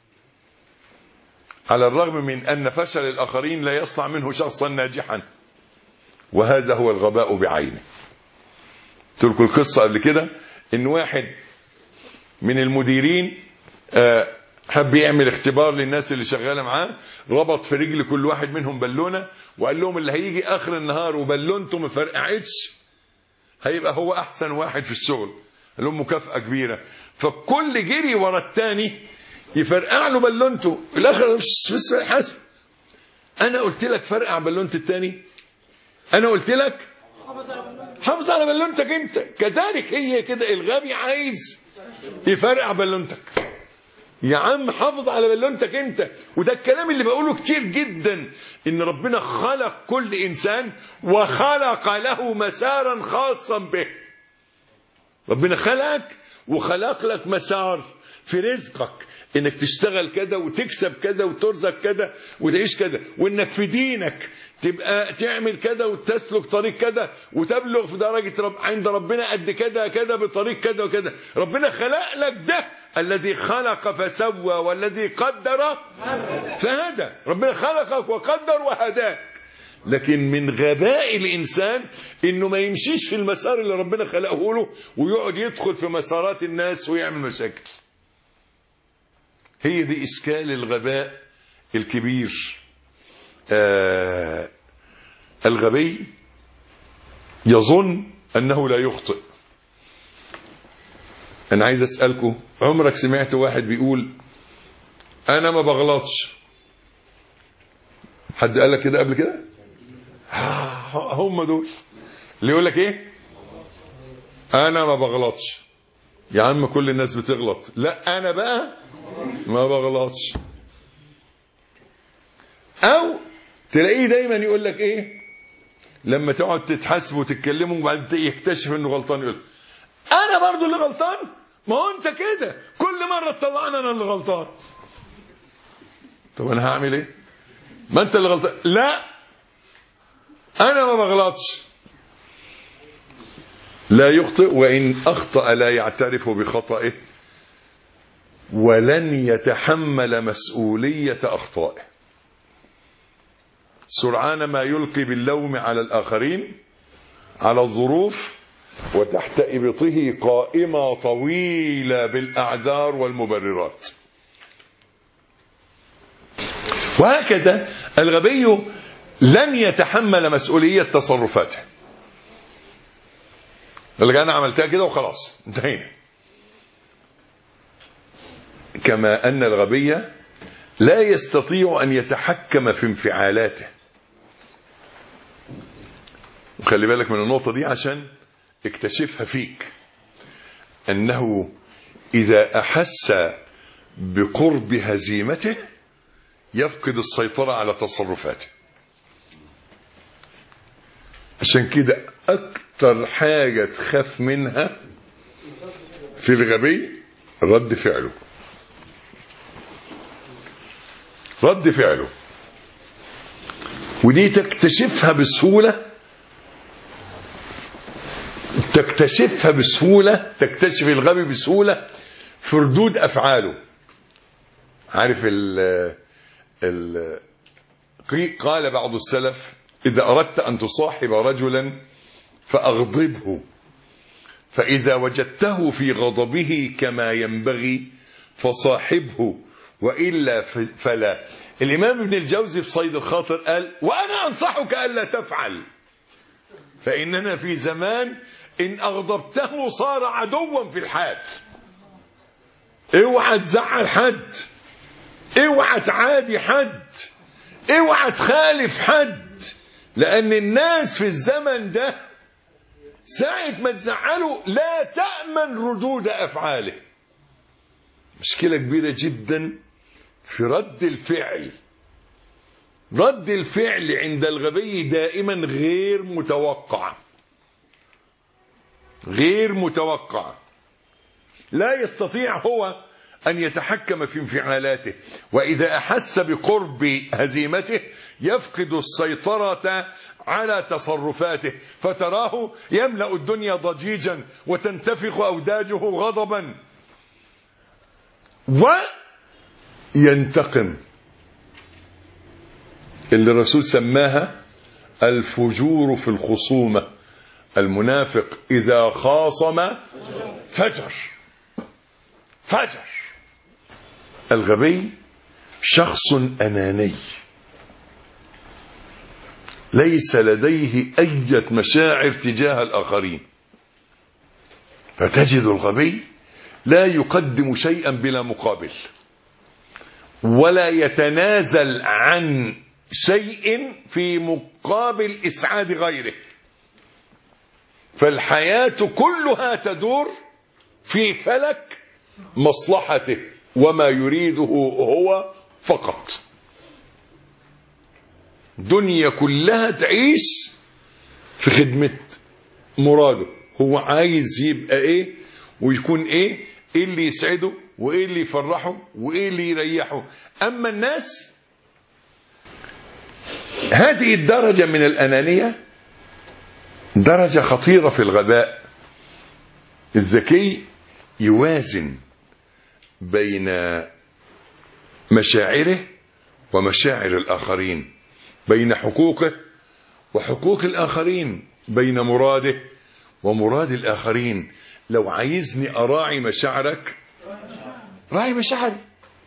Speaker 1: على الرغم من أن فشل الآخرين لا يصنع منه شخصا ناجحا، وهذا هو الغباء بعينه. تلك القصة قبل كده إن واحد من المديرين حب يعمل اختبار للناس اللي شغالة معاه، ربط في رجل كل واحد منهم بالونة وقال لهم اللي هيجي آخر النهار وبالونته ما فرقعتش هيبقى هو أحسن واحد في الشغل. قال لهم مكافأة كبيرة، فكل جري ورا التاني يفرقع له بالونته. الآخر مش حسب، أنا قلت لك فرقع بالونة التاني، أنا قلت لك حافظ على بالونتك أنت. كذلك هي كده، الغبي عايز يفرقع بالونتك. يا عم حافظ على بالونتك انت. وده الكلام اللي بقوله كتير جدا، ان ربنا خلق كل انسان وخلق له مسارا خاصا به. ربنا خلقك وخلق لك مسار في رزقك، انك تشتغل كده وتكسب كده وترزق كده وتعيش كده، وانك في دينك تبقى تعمل كده وتسلك طريق كده وتبلغ في درجة عند ربنا قد كده كده بطريق كده وكده. ربنا خلق لك ده، الذي خلق فسوى والذي قدر فهدى. ربنا خلقك وقدر وهداك. لكن من غباء الإنسان إنه ما يمشيش في المسار اللي ربنا خلقه له ويقعد يدخل في مسارات الناس ويعمل مشاكل. هي دي إشكال الغباء الكبير. الغبي يظن أنه لا يخطئ. أنا عايز أسألكم، عمرك سمعت واحد بيقول أنا ما بغلطش؟ حد قال لك كده قبل كده؟ هم دول اللي يقول لك إيه؟ أنا ما بغلطش. يا عم كل الناس بتغلط. لا أنا بقى ما بغلطش. أو تلاقيه دايما يقول لك إيه؟ لما تقعد تتحاسب وتتكلموا وبعدين يكتشف انه غلطان يقول انا برضو اللي غلطان. ما هو انت كده كل مره تطلعنا انا اللي غلطان. طب انا هعمل ايه؟ ما انت اللي غلطان. لا انا ما بغلطش. لا يخطئ، وان اخطأ لا يعترف بخطئه ولن يتحمل مسؤولية اخطائه. سرعان ما يلقي باللوم على الآخرين، على الظروف، وتحت إبطه قائمة طويلة بالأعذار والمبررات. وهكذا الغبي لن يتحمل مسؤولية تصرفاته. اللي أنا عملتها كده وخلاص انتهينا. كما أن الغبي لا يستطيع أن يتحكم في انفعالاته. وخلي بالك من النقطة دي عشان اكتشفها فيك، أنه إذا أحس بقرب هزيمته يفقد السيطرة على تصرفاته. عشان كده أكتر حاجة تخاف منها في الغبي رد فعله. رد فعله، ودي تكتشفها بسهولة. تكتشف الغبي بسهولة في ردود أفعاله. عارف قال بعض السلف: إذا أردت أن تصاحب رجلا فأغضبه، فإذا وجدته في غضبه كما ينبغي فصاحبه، وإلا فلا. الإمام ابن الجوزي في صيد الخاطر قال: وأنا أنصحك ألا تفعل، فإننا في زمان إن أغضبته صار عدوا في الحال. اوعى تزعل حد، اوعى تعادي حد، اوعى تخالف حد، لأن الناس في الزمن ده ساعة ما تزعله لا تأمن ردود أفعاله. مشكلة كبيرة جدا في رد الفعل. رد الفعل عند الغبي دائما غير متوقع. غير متوقع. لا يستطيع هو أن يتحكم في انفعالاته، وإذا أحس بقرب هزيمته يفقد السيطرة على تصرفاته، فتراه يملأ الدنيا ضجيجا وتنتفخ أوداجه غضبا، وينتقم، اللي الرسول سماها الفجور في الخصومة. المنافق إذا خاصم فجر. الغبي شخص أناني ليس لديه أي مشاعر تجاه الآخرين، فتجد الغبي لا يقدم شيئا بلا مقابل، ولا يتنازل عن شيء في مقابل إسعاد غيره. فالحياة كلها تدور في فلك مصلحته وما يريده هو فقط. دنيا كلها تعيش في خدمة مراده. هو عايز يبقى ايه ويكون ايه اللي يسعده وايه اللي يفرحه وايه اللي يريحه. اما الناس، هذه الدرجة من الأنانية درجة خطيرة في الغباء. الذكي يوازن بين مشاعره ومشاعر الآخرين، بين حقوقه وحقوق الآخرين، بين مراده ومراد الآخرين. لو عايزني أراعي مشاعرك راعي مشاعري،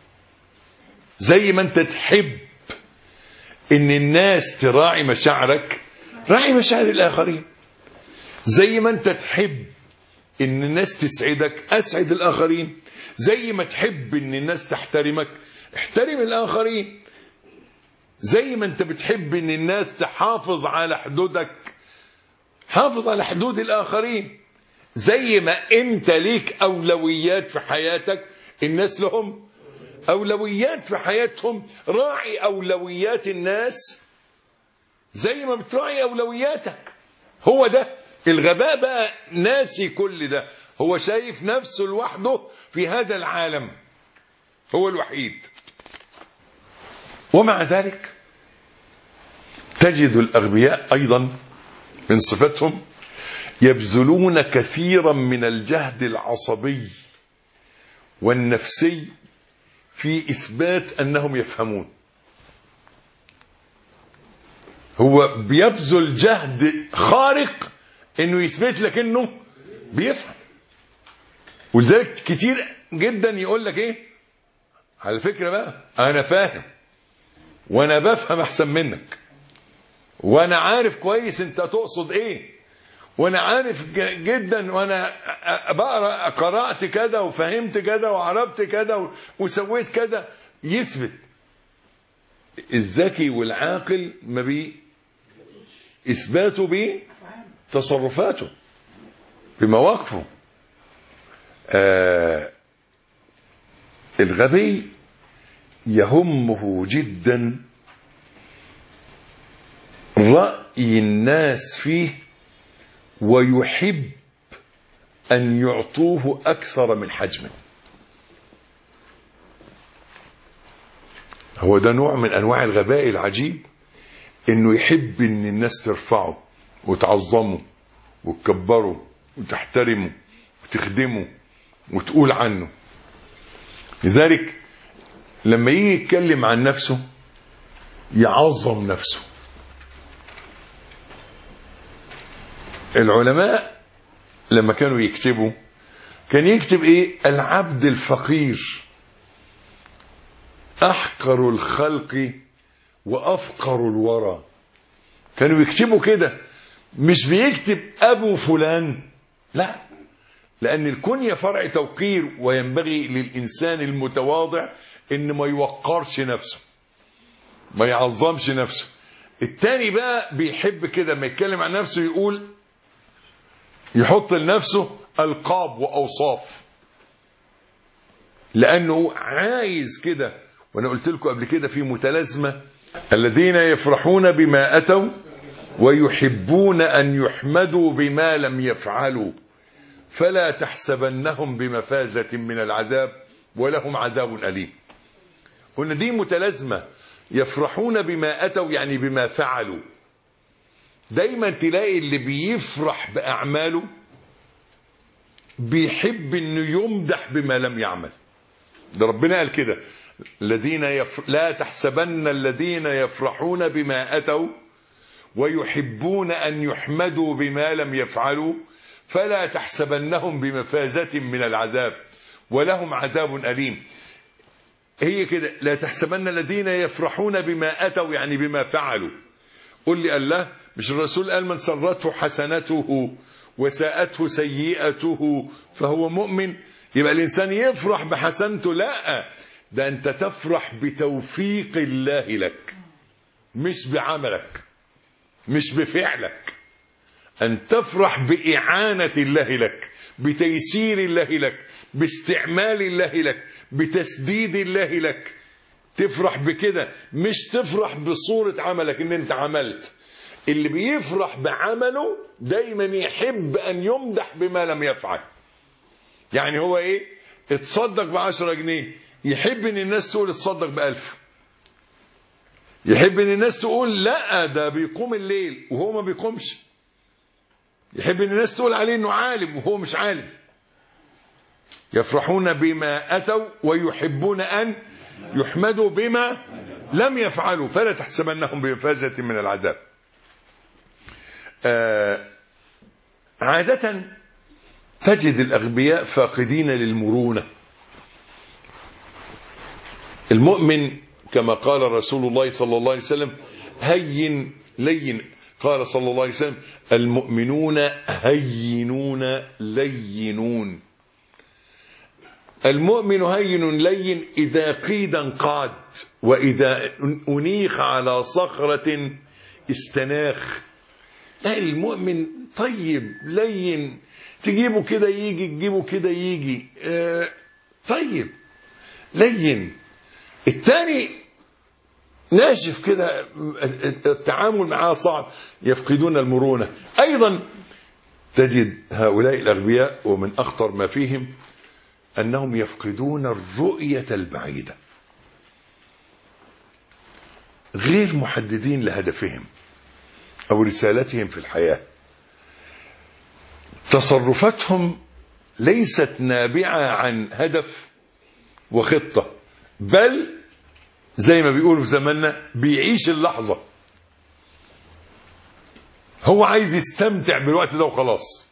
Speaker 1: زي ما أنت تحب إن الناس تراعي مشاعرك راعي مشاعر الآخرين. زي ما أنت تحب إن الناس تسعدك أسعد الآخرين. زي ما تحب إن الناس تحترمك احترم الآخرين. زي ما أنت بتحب إن الناس تحافظ على حدودك حافظ على حدود الآخرين. زي ما أنت ليك أولويات في حياتك الناس لهم أولويات في حياتهم. راعي أولويات الناس زي ما بتراعي أولوياتك. هو ده الغباء بقى، ناسي كل ده، هو شايف نفسه لوحده في هذا العالم، هو الوحيد. ومع ذلك تجد الأغبياء أيضا من صفتهم يبذلون كثيرا من الجهد العصبي والنفسي في إثبات أنهم يفهمون. هو بيبذل جهد خارق انه يثبت لك انه بيفهم. ولذلك كتير جدا يقول لك ايه، على فكرة بقى انا فاهم وانا بفهم احسن منك، وانا عارف كويس انت تقصد ايه، وانا عارف جدا، وانا بقرا قرأت كذا وفهمت كذا وعرفت كذا وسويت كذا. يثبت. الذكي والعاقل ما بي اثباته بتصرفاته بمواقفه. الغبي يهمه جدا رأي الناس فيه، ويحب أن يعطوه أكثر من حجمه. هو ده نوع من أنواع الغباء العجيب، إنه يحب إن الناس ترفعه وتعظمه وتكبره وتحترمه وتخدمه وتقول عنه. لذلك لما يجي يتكلم عن نفسه يعظم نفسه. العلماء لما كانوا يكتبوا كان يكتب ايه؟ العبد الفقير احقر الخلق وافقر الورى. كانوا يكتبوا كده، مش بيكتب ابو فلان، لا، لان الكنية فرع توقير، وينبغي للانسان المتواضع ان ما يوقرش نفسه، ما يعظمش نفسه. التاني بقى بيحب كده ما يتكلم عن نفسه يقول، يحط لنفسه القاب واوصاف، لانه عايز كده. وانا قلت لكم قبل كده في متلازمه، الذين يفرحون بما اتوا ويحبون ان يحمدوا بما لم يفعلوا فلا تحسبنهم بمفازة من العذاب ولهم عذاب أليم. قلنا دي متلازمه، يفرحون بما اتوا يعني بما فعلوا. دايما تلاقي اللي بيفرح بأعماله بيحب انه يمدح بما لم يعمل. ده ربنا قال كده، لا تحسبن الذين يفرحون بما أتوا ويحبون أن يحمدوا بما لم يفعلوا فلا تحسبنهم بمفازة من العذاب ولهم عذاب أليم. هي كده، لا تحسبن الذين يفرحون بما أتوا يعني بما فعلوا. قل لي الله، مش الرسول قال من سرته حسنته وساءته سيئته فهو مؤمن؟ يبقى الإنسان يفرح بحسنته؟ لا، ده أنت تفرح بتوفيق الله لك، مش بعملك، مش بفعلك. أن تفرح بإعانة الله لك، بتيسير الله لك، باستعمال الله لك، بتسديد الله لك. تفرح بكده، مش تفرح بصورة عملك ان انت عملت. اللي بيفرح بعمله دايما يحب ان يمدح بما لم يفعل. يعني هو ايه؟ اتصدق ب10 جنيه، يحب ان الناس تقول اتصدق ب1000. يحب ان الناس تقول لا ده بيقوم الليل وهو ما بيقومش. يحب ان الناس تقول عليه انه عالم وهو مش عالم. يفرحون بما اتوا ويحبون ان يحمدوا بما لم يفعلوا فلا تحسبنهم بمفازة من العذاب. عادة تجد الأغبياء فاقدين للمرونة. المؤمن كما قال رسول الله صلى الله عليه وسلم هين لين. قال صلى الله عليه وسلم المؤمنون هينون لينون. المؤمن هين لين إذا قيد انقاد، وإذا أنيخ على صخرة استناخ. المؤمن طيب لين، تجيبه كده يجي، تجيبه كده يجي، طيب لين. الثاني ناشف كده، التعامل معاه صعب، يفقدون المرونة. أيضا تجد هؤلاء الأغبياء ومن أخطر ما فيهم أنهم يفقدون الرؤية البعيدة، غير محددين لهدفهم أو رسالتهم في الحياة. تصرفاتهم ليست نابعة عن هدف وخطة، بل زي ما بيقولوا في زماننا بيعيش اللحظة، هو عايز يستمتع بالوقت ده وخلاص.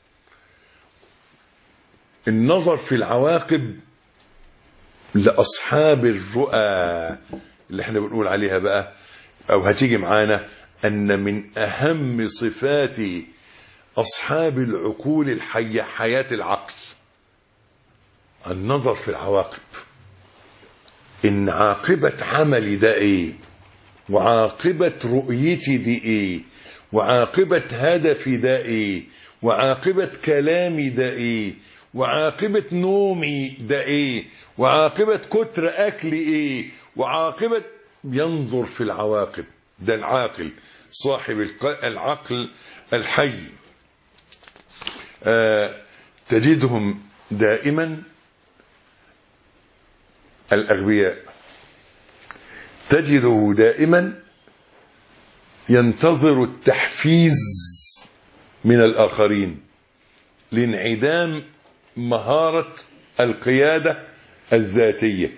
Speaker 1: النظر في العواقب لأصحاب الرؤى اللي احنا بنقول عليها بقى أو هتيجي معانا، أن من أهم صفات أصحاب العقول الحية حياة العقل النظر في العواقب. إن عاقبة عملي ده إيه، وعاقبة رؤيتي دي إيه، وعاقبة هدفي ده إيه، وعاقبة كلامي ده إيه، وعاقبة نومي ده إيه، وعاقبة كتر أكلي إيه، وعاقبة. ينظر في العواقب، ده العاقل صاحب العقل الحي. تجدهم دائما الأغبياء، تجده دائما ينتظر التحفيز من الآخرين لانعدام مهارة القيادة الذاتية.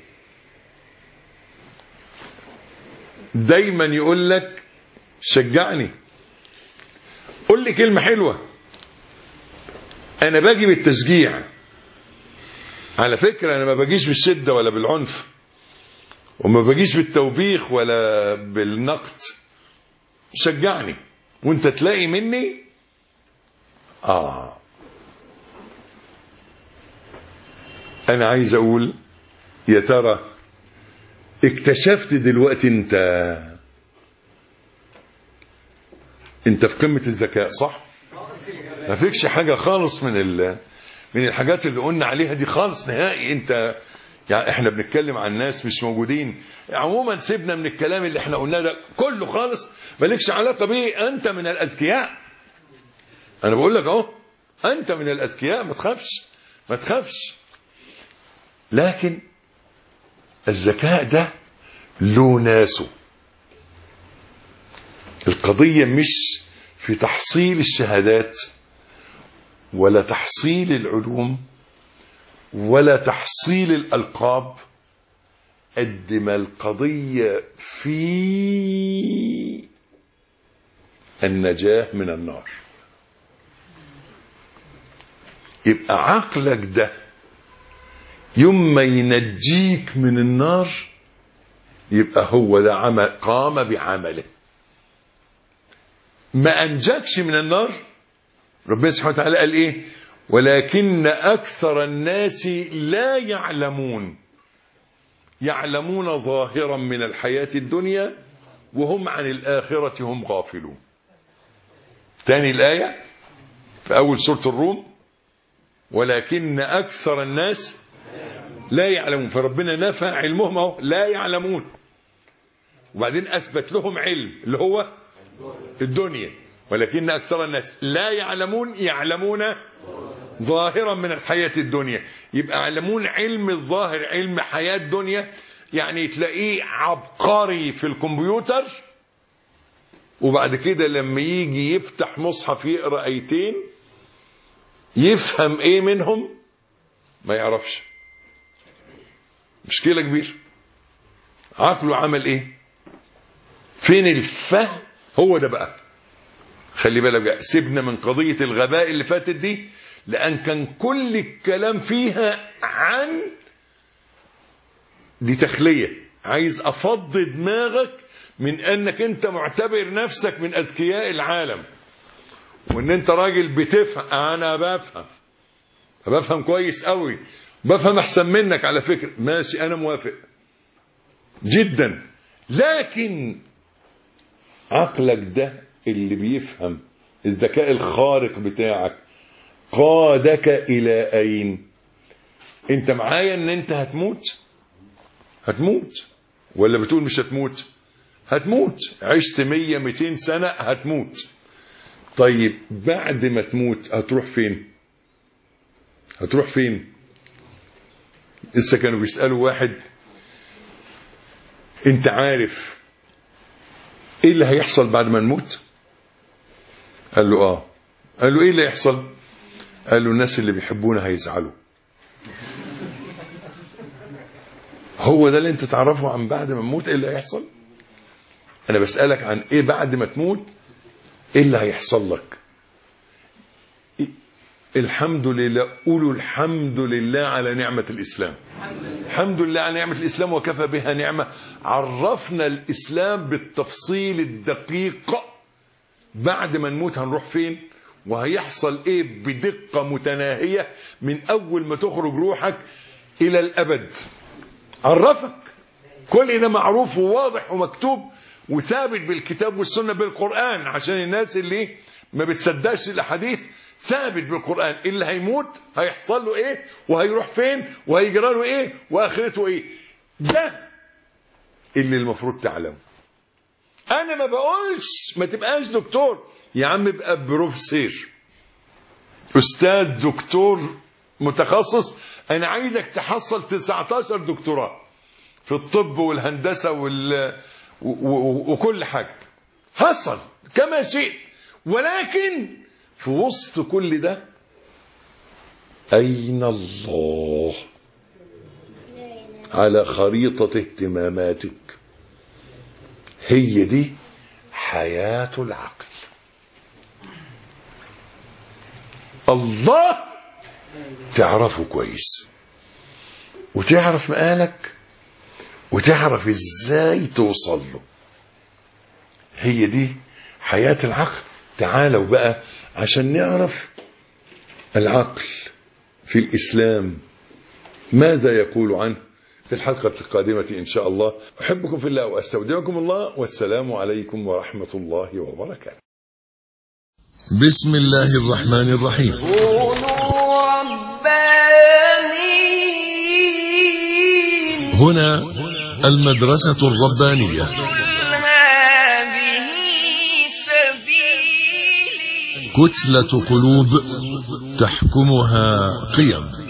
Speaker 1: دايما يقول لك شجعني، قل لي كلمة حلوة، أنا باجي بالتشجيع. على فكرة أنا ما باجيش بالشدة ولا بالعنف، وما باجيش بالتوبيخ ولا بالنقد. شجعني وانت تلاقي مني أنا عايز أقول يا ترى اكتشفت دلوقتي انت في قمة الذكاء، صح؟ ما فيكش حاجة خالص من الحاجات اللي قلنا عليها دي خالص نهائي. انت يعني احنا بنتكلم عن ناس مش موجودين عموما، سيبنا من الكلام اللي احنا قلناه ده كله خالص، مالكش علاقة بيه. انت من الأذكياء، انا بقول لك اهو، انت من الأذكياء، ما تخافش. لكن الذكاء ده له ناسه. القضية مش في تحصيل الشهادات ولا تحصيل العلوم ولا تحصيل الألقاب، قد ما القضية في النجاة من النار. يبقى عقلك ده يوم ما ينجيك من النار يبقى هو ده عمل، قام بعمله. ما أنجاكش من النار، ربنا سبحانه وتعالى قال إيه؟ ولكن أكثر الناس لا يعلمون ظاهرا من الحياة الدنيا وهم عن الآخرة هم غافلون. تاني الآية في أول سورة الروم، ولكن أكثر الناس لا يعلمون. فربنا نفى علمهم اهو، لا يعلمون، وبعدين أثبت لهم علم اللي هو الدنيا. ولكن أكثر الناس لا يعلمون ظاهرا من الحياة الدنيا. يبقى يعلمون علم الظاهر، علم حياة الدنيا. يعني تلاقيه عبقري في الكمبيوتر، وبعد كده لما يجي يفتح مصحف يقرأ آيتين يفهم ايه منهم ما يعرفش. مشكلة كبيرة. عقله عمل ايه؟ فين الفهم؟ هو ده بقى. خلي بالك بقى، سيبنا من قضية الغباء اللي فاتت دي، لأن كان كل الكلام فيها عن دي تخلية. عايز أفضي دماغك من أنك أنت معتبر نفسك من أذكياء العالم، وأن أنت راجل بتفهم. أنا بفهم كويس قوي، بفهم أحسن منك على فكرة. ماشي، أنا موافق جدا، لكن عقلك ده اللي بيفهم، الذكاء الخارق بتاعك قادك إلى أين؟ أنت معايا أن أنت هتموت ولا بتقول مش هتموت؟ هتموت، عشت 100 200 سنة هتموت. طيب بعد ما تموت هتروح فين؟ هتروح فين؟ لسه كانوا بيسألوا واحد انت عارف ايه اللي هيحصل بعد ما نموت؟ قال له اه. قال له ايه اللي يحصل؟ قال له الناس اللي بيحبونا هيزعلوا. هو ده اللي انت تعرفه عن بعد ما نموت ايه اللي هيحصل؟ انا بسألك عن ايه بعد ما تموت، ايه اللي هيحصل لك؟ الحمد لله، قولوا الحمد لله على نعمة الإسلام. الحمد لله على نعمة الإسلام وكفى بها نعمة. عرفنا الإسلام بالتفصيل الدقيق بعد ما نموت هنروح فين وهيحصل ايه بدقة متناهية من اول ما تخرج روحك الى الابد. عرفك كل ده معروف وواضح ومكتوب وثابت بالكتاب والسنة بالقرآن، عشان الناس اللي ما بتصدقش الاحاديث ثابت بالقرآن اللي هيموت هيحصل له ايه وهيروح فين وهيجرى له ايه واخرته ايه. ده اللي المفروض تعلمه. انا ما بقولش ما تبقاش دكتور يا عم، ابقى بروفيسور، استاذ دكتور متخصص. انا عايزك تحصل 19 دكتوراه في الطب والهندسة وكل حاجة. حصل كما شئت، ولكن في وسط كل ده أين الله على خريطة اهتماماتك؟ هي دي حياة العقل. الله تعرفه كويس وتعرف مقالك وتعرف ازاي توصل له. هي دي حياة العقل. تعالوا بقى عشان نعرف العقل في الإسلام ماذا يقول عنه في الحلقة القادمة إن شاء الله. أحبكم في الله وأستودعكم الله، والسلام عليكم ورحمة الله وبركاته.
Speaker 3: بسم الله الرحمن الرحيم.
Speaker 2: كونوا ربانيين.
Speaker 3: هنا المدرسة الربانية.
Speaker 2: هذه سبيلي.
Speaker 3: كتلة قلوب تحكمها قيم.